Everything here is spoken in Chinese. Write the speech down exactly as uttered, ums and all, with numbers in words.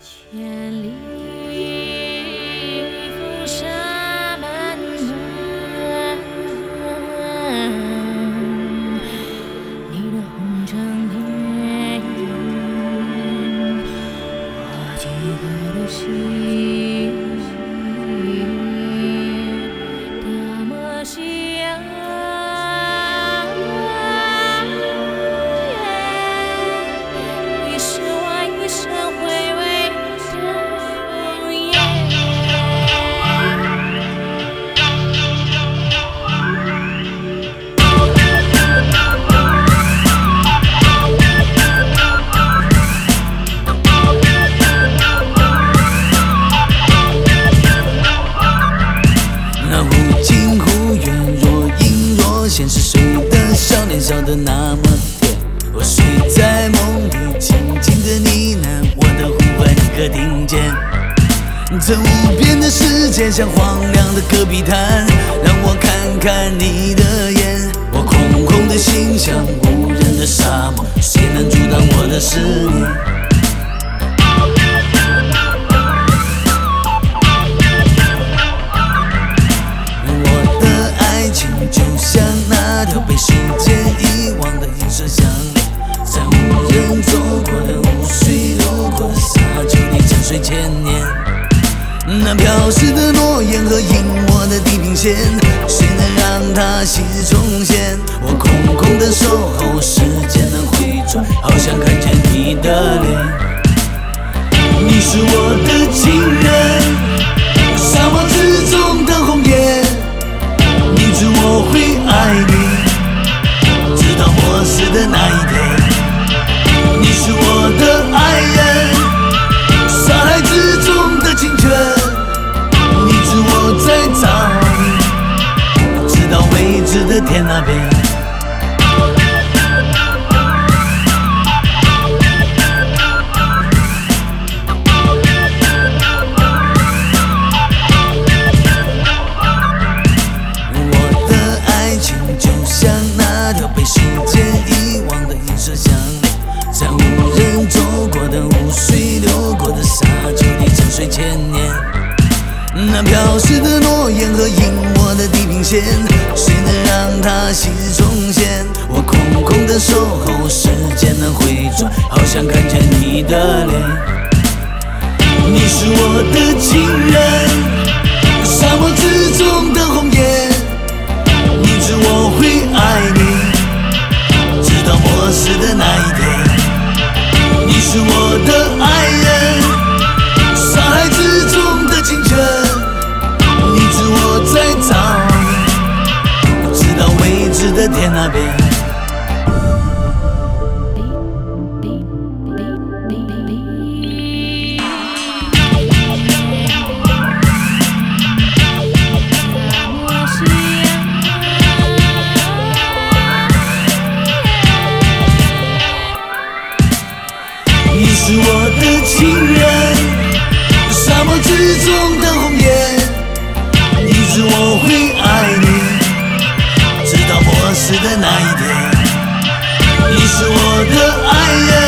千里风沙漫漫，你的红尘恋影，我几个的心，多么夕阳。 是谁的少年笑得那么甜？我睡在梦里，轻轻的呢喃，我的呼唤你可听见？这无边的世界像荒凉的戈壁滩，让我看看你的眼。我空空的心像无人的沙漠，谁能阻挡我的思念？就像那条被时间遗忘的银色项链，在无人走过的无水流过的沙丘里沉睡千年。那飘逝的诺言和隐没的地平线，谁能让它昔日重现？我空空的守候，时间能回转，好想看见你的脸。你是我的情人，沙漠之中的红叶。明知我会爱你，直到末世的那一天。你是我的爱人，沙海之中的清泉。你知我在找你，直到未知的天那边。被时间遗忘的银色项链，在无人走过的无水流过的沙丘里沉睡千年。那飘逝的诺言和隐没的地平线，谁能让它昔日重现？我空空的守候，时间能回转，好想看见你的脸。你是我的情人，沙漠之中的红叶。明知我会爱你，直到末世的那一天。你是我的爱人，沙海之中的清泉。你知我在找你，直到未知的天那边。你是我的情人，沙漠之中的红叶。你知我会爱你，直到末世的那一天。你是我的爱人。